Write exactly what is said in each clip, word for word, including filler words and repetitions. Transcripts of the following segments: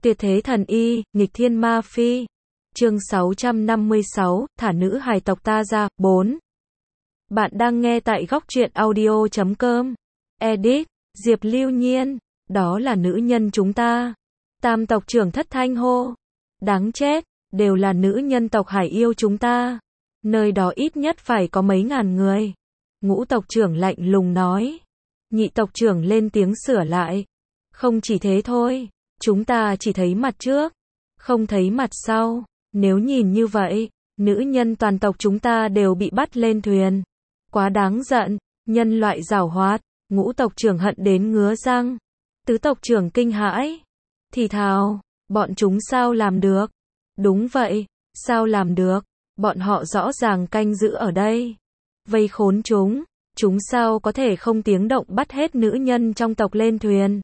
Tuyệt thế thần y, nghịch thiên ma phi. Chương sáu trăm năm mươi sáu, thả nữ hài tộc ta ra. bốn. Bạn đang nghe tại góc truyện audio chấm com. Edit, Diệp Lưu Nhiên. Đó là nữ nhân chúng ta. Tam tộc trưởng thất thanh hô. Đáng chết, đều là nữ nhân tộc Hải Yêu chúng ta. Nơi đó ít nhất phải có mấy ngàn người. Ngũ tộc trưởng lạnh lùng nói. Nhị tộc trưởng lên tiếng sửa lại. Không chỉ thế thôi, chúng ta chỉ thấy mặt trước, không thấy mặt sau. Nếu nhìn như vậy, nữ nhân toàn tộc chúng ta đều bị bắt lên thuyền. Quá đáng giận, nhân loại giảo hoạt. Ngũ tộc trưởng hận đến ngứa răng. Tứ tộc trưởng kinh hãi. Thì thào, bọn chúng sao làm được? Đúng vậy, sao làm được? Bọn họ rõ ràng canh giữ ở đây, vây khốn chúng. Chúng sao có thể không tiếng động bắt hết nữ nhân trong tộc lên thuyền?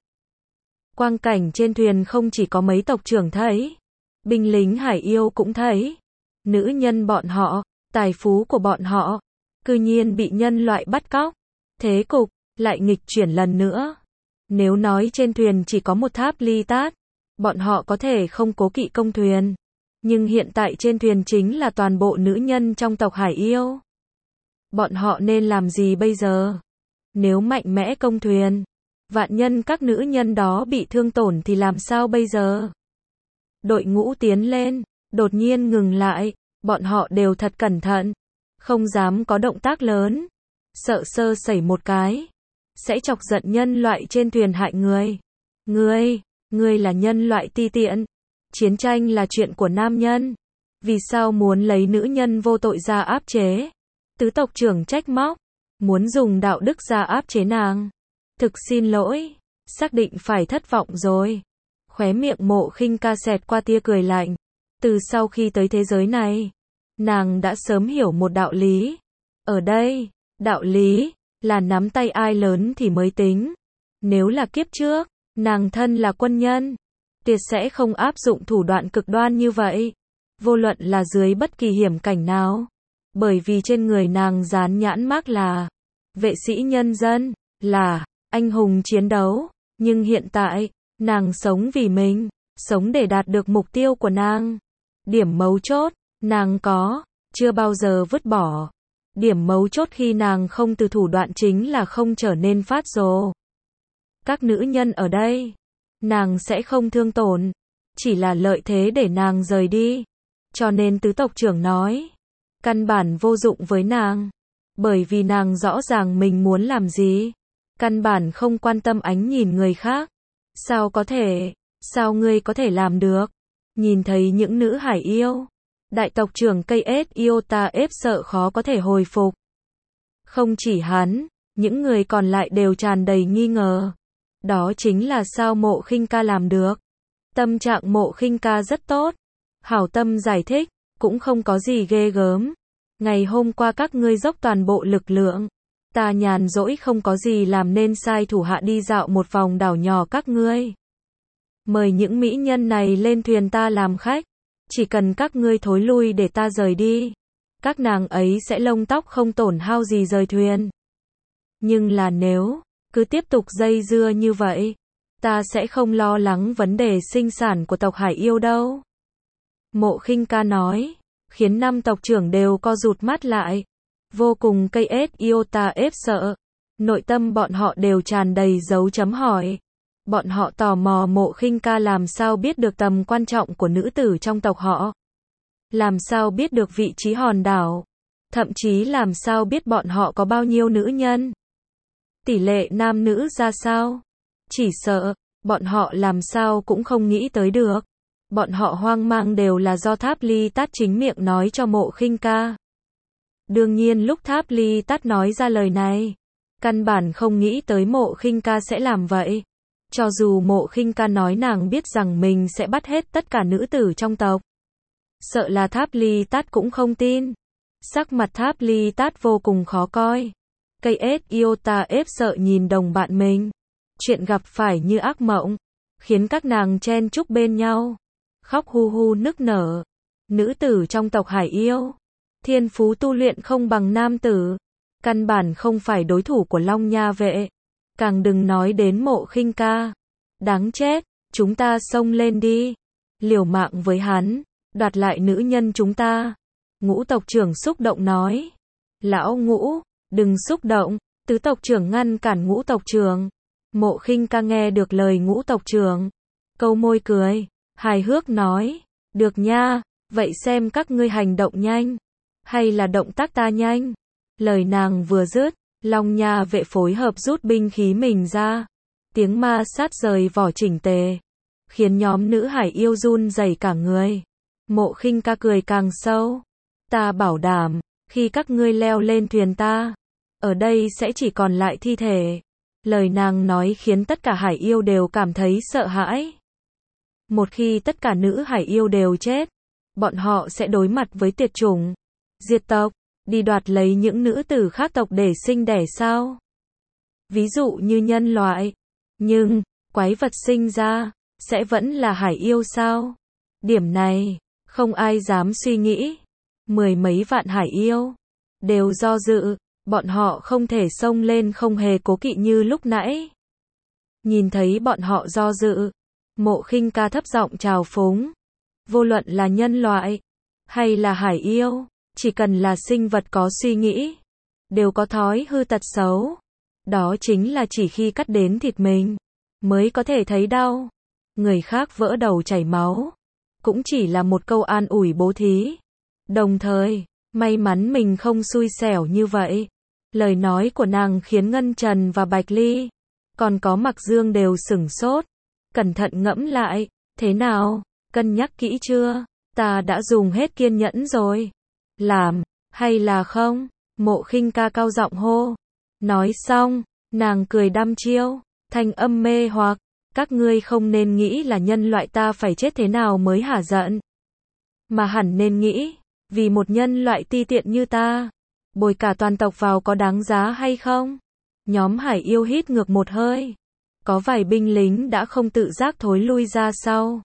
Quang cảnh trên thuyền không chỉ có mấy tộc trưởng thấy, binh lính Hải Yêu cũng thấy. Nữ nhân bọn họ, tài phú của bọn họ, cư nhiên bị nhân loại bắt cóc. Thế cục lại nghịch chuyển lần nữa. Nếu nói trên thuyền chỉ có một tháp ly tát, bọn họ có thể không cố kỵ công thuyền. Nhưng hiện tại trên thuyền chính là toàn bộ nữ nhân trong tộc Hải Yêu. Bọn họ nên làm gì bây giờ? Nếu mạnh mẽ công thuyền, vạn nhân các nữ nhân đó bị thương tổn thì làm sao bây giờ? Đội ngũ tiến lên, đột nhiên ngừng lại, bọn họ đều thật cẩn thận, không dám có động tác lớn, sợ sơ sẩy một cái, sẽ chọc giận nhân loại trên thuyền hại người. Ngươi, ngươi là nhân loại ti tiện, chiến tranh là chuyện của nam nhân, vì sao muốn lấy nữ nhân vô tội ra áp chế? Tứ tộc trưởng trách móc, muốn dùng đạo đức ra áp chế nàng. Thực xin lỗi, xác định phải thất vọng rồi. Khóe miệng Mộ Khinh Ca xẹt qua tia cười lạnh. Từ sau khi tới thế giới này, nàng đã sớm hiểu một đạo lý. Ở đây, đạo lý là nắm tay ai lớn thì mới tính. Nếu là kiếp trước, nàng thân là quân nhân, tuyệt sẽ không áp dụng thủ đoạn cực đoan như vậy. Vô luận là dưới bất kỳ hiểm cảnh nào. Bởi vì trên người nàng dán nhãn mác là vệ sĩ nhân dân, là anh hùng chiến đấu. Nhưng hiện tại, nàng sống vì mình, sống để đạt được mục tiêu của nàng. Điểm mấu chốt, nàng có, chưa bao giờ vứt bỏ. Điểm mấu chốt khi nàng không từ thủ đoạn chính là không trở nên phát rồ. Các nữ nhân ở đây, nàng sẽ không thương tổn, chỉ là lợi thế để nàng rời đi. Cho nên tứ tộc trưởng nói, căn bản vô dụng với nàng, bởi vì nàng rõ ràng mình muốn làm gì, căn bản không quan tâm ánh nhìn người khác. Sao có thể, sao ngươi có thể làm được? Nhìn thấy những nữ Hải Yêu, đại tộc trưởng cây ết Iota ép sợ khó có thể hồi phục. Không chỉ hắn, những người còn lại đều tràn đầy nghi ngờ. Đó chính là sao Mộ Khinh Ca làm được. Tâm trạng Mộ Khinh Ca rất tốt, hảo tâm giải thích, cũng không có gì ghê gớm. Ngày hôm qua các ngươi dốc toàn bộ lực lượng, ta nhàn rỗi không có gì làm nên sai thủ hạ đi dạo một vòng đảo nhỏ các ngươi. Mời những mỹ nhân này lên thuyền ta làm khách, chỉ cần các ngươi thối lui để ta rời đi, các nàng ấy sẽ lông tóc không tổn hao gì rời thuyền. Nhưng là nếu cứ tiếp tục dây dưa như vậy, ta sẽ không lo lắng vấn đề sinh sản của tộc Hải Yêu đâu. Mộ Khinh Ca nói, khiến năm tộc trưởng đều co rụt mắt lại, vô cùng cây ết Iota ép sợ. Nội tâm bọn họ đều tràn đầy dấu chấm hỏi. Bọn họ tò mò Mộ Khinh Ca làm sao biết được tầm quan trọng của nữ tử trong tộc họ. Làm sao biết được vị trí hòn đảo. Thậm chí làm sao biết bọn họ có bao nhiêu nữ nhân. Tỷ lệ nam nữ ra sao. Chỉ sợ, bọn họ làm sao cũng không nghĩ tới được. Bọn họ hoang mang đều là do Tháp Ly Tát chính miệng nói cho Mộ Khinh Ca. Đương nhiên lúc Tháp Ly Tát nói ra lời này, căn bản không nghĩ tới Mộ Khinh Ca sẽ làm vậy. Cho dù Mộ Khinh Ca nói nàng biết rằng mình sẽ bắt hết tất cả nữ tử trong tộc, sợ là Tháp Ly Tát cũng không tin. Sắc mặt Tháp Ly Tát vô cùng khó coi. Cây ết Iota ép sợ nhìn đồng bạn mình, chuyện gặp phải như ác mộng, khiến các nàng chen chúc bên nhau, khóc hu hu nức nở. Nữ tử trong tộc Hải Yêu, thiên phú tu luyện không bằng nam tử, căn bản không phải đối thủ của Long Nha vệ, càng đừng nói đến Mộ Khinh Ca. Đáng chết, chúng ta xông lên đi, liều mạng với hắn, đoạt lại nữ nhân chúng ta. Ngũ tộc trưởng xúc động nói. Lão Ngũ, đừng xúc động, tứ tộc trưởng ngăn cản Ngũ tộc trưởng. Mộ Khinh Ca nghe được lời Ngũ tộc trưởng, câu môi cười, hài hước nói, được nha, vậy xem các ngươi hành động nhanh, hay là động tác ta nhanh. Lời nàng vừa dứt, Long Nha vệ phối hợp rút binh khí mình ra, tiếng ma sát rời vỏ chỉnh tề, khiến nhóm nữ hải yêu run rẩy cả người. Mộ Khinh Ca cười càng sâu, ta bảo đảm, khi các ngươi leo lên thuyền ta, ở đây sẽ chỉ còn lại thi thể. Lời nàng nói khiến tất cả hải yêu đều cảm thấy sợ hãi. Một khi tất cả nữ hải yêu đều chết, bọn họ sẽ đối mặt với tuyệt chủng, diệt tộc, đi đoạt lấy những nữ tử khác tộc để sinh đẻ sao? Ví dụ như nhân loại. Nhưng, quái vật sinh ra, sẽ vẫn là hải yêu sao? Điểm này, không ai dám suy nghĩ. Mười mấy vạn hải yêu, đều do dự, bọn họ không thể xông lên không hề cố kỵ như lúc nãy. Nhìn thấy bọn họ do dự, Mộ Khinh Ca thấp giọng trào phúng. Vô luận là nhân loại, hay là hải yêu, chỉ cần là sinh vật có suy nghĩ, đều có thói hư tật xấu. Đó chính là chỉ khi cắt đến thịt mình, mới có thể thấy đau. Người khác vỡ đầu chảy máu, cũng chỉ là một câu an ủi bố thí. Đồng thời, may mắn mình không xui xẻo như vậy. Lời nói của nàng khiến Ngân Trần và Bạch Ly, còn có Mặc Dương đều sửng sốt. Cẩn thận ngẫm lại, thế nào, cân nhắc kỹ chưa? Ta đã dùng hết kiên nhẫn rồi. Làm, hay là không? Mộ Khinh Ca cao giọng hô. Nói xong, nàng cười đăm chiêu, thanh âm mê hoặc. Các ngươi không nên nghĩ là nhân loại ta phải chết thế nào mới hả giận. Mà hẳn nên nghĩ, vì một nhân loại ti tiện như ta, bồi cả toàn tộc vào có đáng giá hay không? Nhóm hải yêu hít ngược một hơi. Có vài binh lính đã không tự giác thối lui ra sau.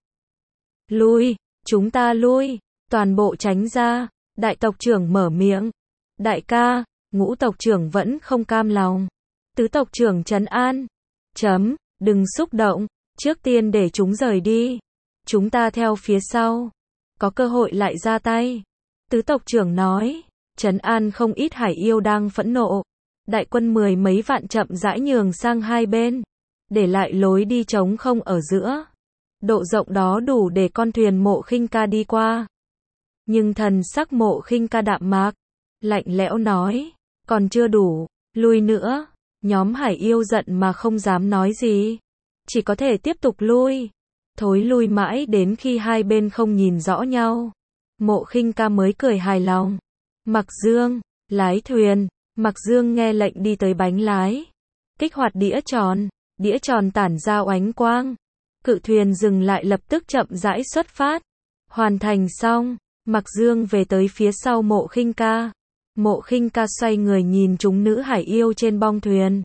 Lui, chúng ta lui, toàn bộ tránh ra. Đại tộc trưởng mở miệng. Đại ca, Ngũ tộc trưởng vẫn không cam lòng. Tứ tộc trưởng trấn an. Chấm, đừng xúc động, trước tiên để chúng rời đi. Chúng ta theo phía sau, có cơ hội lại ra tay. Tứ tộc trưởng nói, trấn an không ít hải yêu đang phẫn nộ. Đại quân mười mấy vạn chậm rãi nhường sang hai bên, để lại lối đi trống không ở giữa. Độ rộng đó đủ để con thuyền Mộ Khinh Ca đi qua. Nhưng thần sắc Mộ Khinh Ca đạm mạc, lạnh lẽo nói, còn chưa đủ, lui nữa. Nhóm hải yêu giận mà không dám nói gì, chỉ có thể tiếp tục lui. Thối lui mãi đến khi hai bên không nhìn rõ nhau, Mộ Khinh Ca mới cười hài lòng. Mặc Dương, lái thuyền. Mặc Dương nghe lệnh đi tới bánh lái, kích hoạt đĩa tròn, đĩa tròn tản ra oánh quang. Cự thuyền dừng lại lập tức chậm rãi xuất phát. Hoàn thành xong, Mặc Dương về tới phía sau Mộ Khinh Ca. Mộ Khinh Ca xoay người nhìn chúng nữ hải yêu trên bong thuyền.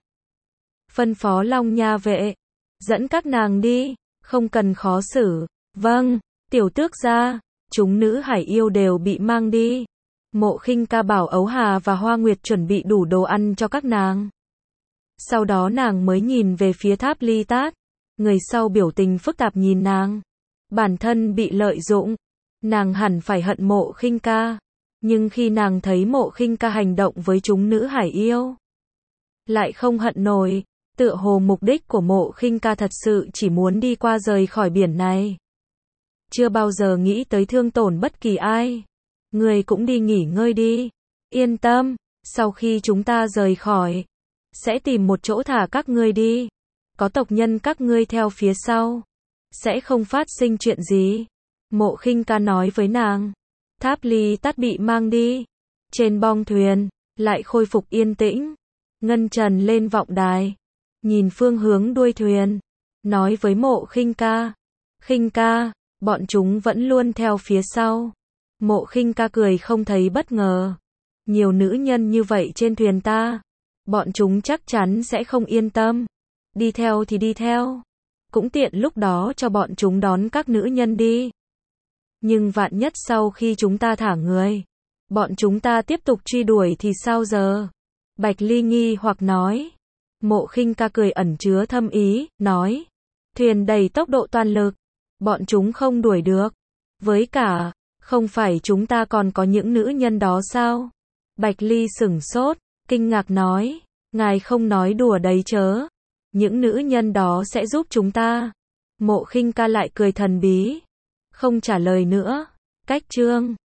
Phân phó Long Nha vệ, dẫn các nàng đi, không cần khó xử. Vâng, tiểu tước gia. Chúng nữ hải yêu đều bị mang đi. Mộ Khinh Ca bảo Ấu Hà và Hoa Nguyệt chuẩn bị đủ đồ ăn cho các nàng. Sau đó nàng mới nhìn về phía Tháp Ly Tát. Người sau biểu tình phức tạp nhìn nàng. Bản thân bị lợi dụng, nàng hẳn phải hận Mộ Khinh Ca. Nhưng khi nàng thấy Mộ Khinh Ca hành động với chúng nữ hải yêu, lại không hận nổi. Tựa hồ mục đích của Mộ Khinh Ca thật sự chỉ muốn đi qua rời khỏi biển này. Chưa bao giờ nghĩ tới thương tổn bất kỳ ai. Người cũng đi nghỉ ngơi đi. Yên tâm, sau khi chúng ta rời khỏi, sẽ tìm một chỗ thả các ngươi đi. Có tộc nhân các ngươi theo phía sau, sẽ không phát sinh chuyện gì. Mộ Khinh Ca nói với nàng. Tháp Ly Tát bị mang đi. Trên bong thuyền, lại khôi phục yên tĩnh. Ngân Trần lên vọng đài, nhìn phương hướng đuôi thuyền, nói với Mộ Khinh Ca. Khinh Ca, bọn chúng vẫn luôn theo phía sau. Mộ Khinh Ca cười không thấy bất ngờ. Nhiều nữ nhân như vậy trên thuyền ta, bọn chúng chắc chắn sẽ không yên tâm. Đi theo thì đi theo, cũng tiện lúc đó cho bọn chúng đón các nữ nhân đi. Nhưng vạn nhất sau khi chúng ta thả người, bọn chúng ta tiếp tục truy đuổi thì sao giờ? Bạch Ly nghi hoặc nói. Mộ Khinh Ca cười ẩn chứa thâm ý, nói. Thuyền đẩy tốc độ toàn lực. Bọn chúng không đuổi được. Với cả, không phải chúng ta còn có những nữ nhân đó sao? Bạch Ly sửng sốt, kinh ngạc nói, ngài không nói đùa đấy chớ. Những nữ nhân đó sẽ giúp chúng ta. Mộ Khinh Ca lại cười thần bí. Không trả lời nữa. Cách chương